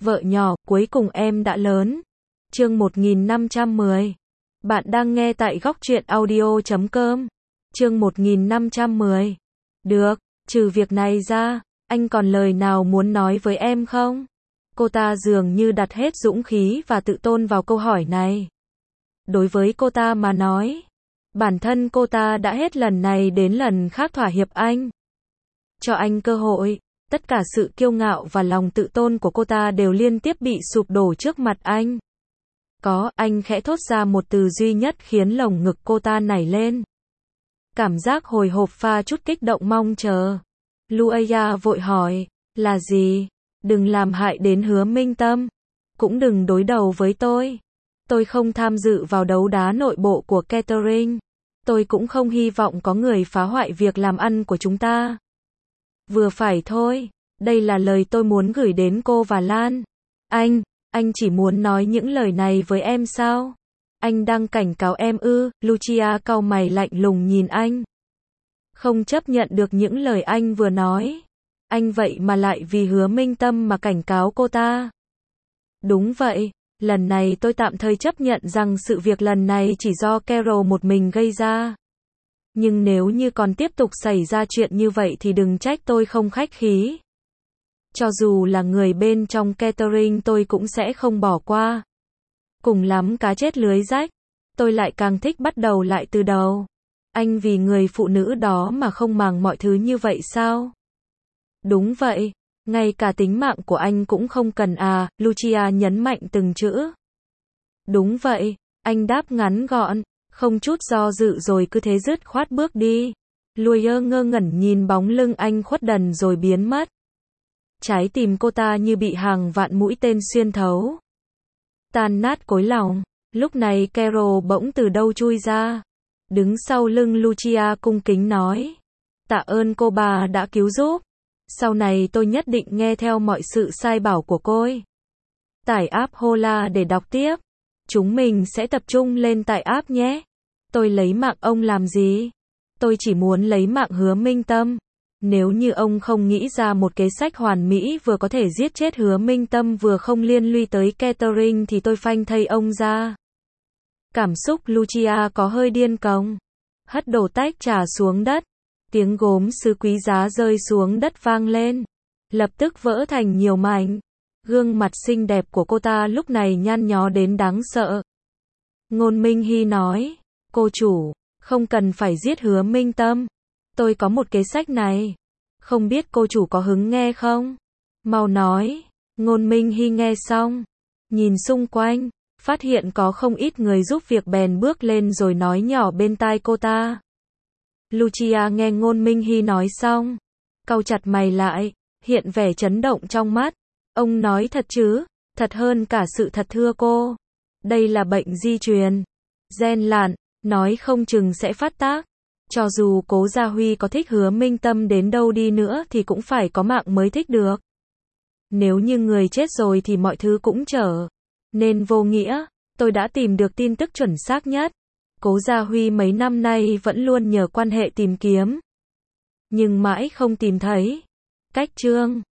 Vợ nhỏ, cuối cùng em đã lớn. Chương 1510. Bạn đang nghe tại góc truyện audio.com. Chương 1510. Được, trừ việc này ra, anh còn lời nào muốn nói với em không? Cô ta dường như đặt hết dũng khí và tự tôn vào câu hỏi này. Đối với cô ta mà nói, bản thân cô ta đã hết lần này đến lần khác thỏa hiệp anh. Cho anh cơ hội, tất cả sự kiêu ngạo và lòng tự tôn của cô ta đều liên tiếp bị sụp đổ trước mặt anh. Anh khẽ thốt ra một từ duy nhất khiến lồng ngực cô ta nảy lên. Cảm giác hồi hộp pha chút kích động mong chờ. Luaya vội hỏi, là gì? Đừng làm hại đến Hứa Minh Tâm. Cũng đừng đối đầu với tôi. Tôi không tham dự vào đấu đá nội bộ của Catherine. Tôi cũng không hy vọng có người phá hoại việc làm ăn của chúng ta. Vừa phải thôi, đây là lời tôi muốn gửi đến cô và Lan. Anh chỉ muốn nói những lời này với em sao? Anh đang cảnh cáo em ư? Lucia cau mày lạnh lùng nhìn anh. Không chấp nhận được những lời anh vừa nói. Anh vậy mà lại vì Hứa Minh Tâm mà cảnh cáo cô ta. Đúng vậy, lần này tôi tạm thời chấp nhận rằng sự việc lần này chỉ do Carol một mình gây ra. Nhưng nếu như còn tiếp tục xảy ra chuyện như vậy thì đừng trách tôi không khách khí. Cho dù là người bên trong Catherine tôi cũng sẽ không bỏ qua. Cùng lắm cá chết lưới rách. Tôi lại càng thích bắt đầu lại từ đầu. Anh vì người phụ nữ đó mà không màng mọi thứ như vậy sao? Đúng vậy, ngay cả tính mạng của anh cũng không cần à, Lucia nhấn mạnh từng chữ. Đúng vậy, anh đáp ngắn gọn, không chút do dự rồi cứ thế dứt khoát bước đi. Lawyer ngơ ngẩn nhìn bóng lưng anh khuất dần rồi biến mất. Trái tim cô ta như bị hàng vạn mũi tên xuyên thấu. Tan nát cõi lòng, lúc này Carol bỗng từ đâu chui ra. Đứng sau lưng Lucia cung kính nói. Tạ ơn cô bà đã cứu giúp. Sau này tôi nhất định nghe theo mọi sự sai bảo của cô. Tải app Hola để đọc tiếp. Chúng mình sẽ tập trung lên tại app nhé. Tôi lấy mạng ông làm gì? Tôi chỉ muốn lấy mạng Hứa Minh Tâm. Nếu như ông không nghĩ ra một kế sách hoàn mỹ vừa có thể giết chết Hứa Minh Tâm vừa không liên lụy tới Catherine thì tôi phanh thây ông ra. Cảm xúc Lucia có hơi điên cuồng. Hất đổ tách trà xuống đất. Tiếng gốm sứ quý giá rơi xuống đất vang lên. Lập tức vỡ thành nhiều mảnh. Gương mặt xinh đẹp của cô ta lúc này nhăn nhó đến đáng sợ. Ngôn Minh Hy nói. Cô chủ, không cần phải giết Hứa Minh Tâm. Tôi có một kế sách này. Không biết cô chủ có hứng nghe không? Mau nói. Ngôn Minh Hy nghe xong. Nhìn xung quanh. Phát hiện có không ít người giúp việc bèn bước lên rồi nói nhỏ bên tai cô ta. Lucia nghe Ngôn Minh Hy nói xong. Cau chặt mày lại. Hiện vẻ chấn động trong mắt. Ông nói thật chứ? Thật hơn cả sự thật thưa cô. Đây là bệnh di truyền. Gen lạn. Nói không chừng sẽ phát tác. Cho dù Cố Gia Huy có thích Hứa Minh Tâm đến đâu đi nữa thì cũng phải có mạng mới thích được. Nếu như người chết rồi thì mọi thứ cũng trở nên vô nghĩa. Tôi đã tìm được tin tức chuẩn xác nhất. Cố Gia Huy mấy năm nay vẫn luôn nhờ quan hệ tìm kiếm. Nhưng mãi không tìm thấy. Cách chương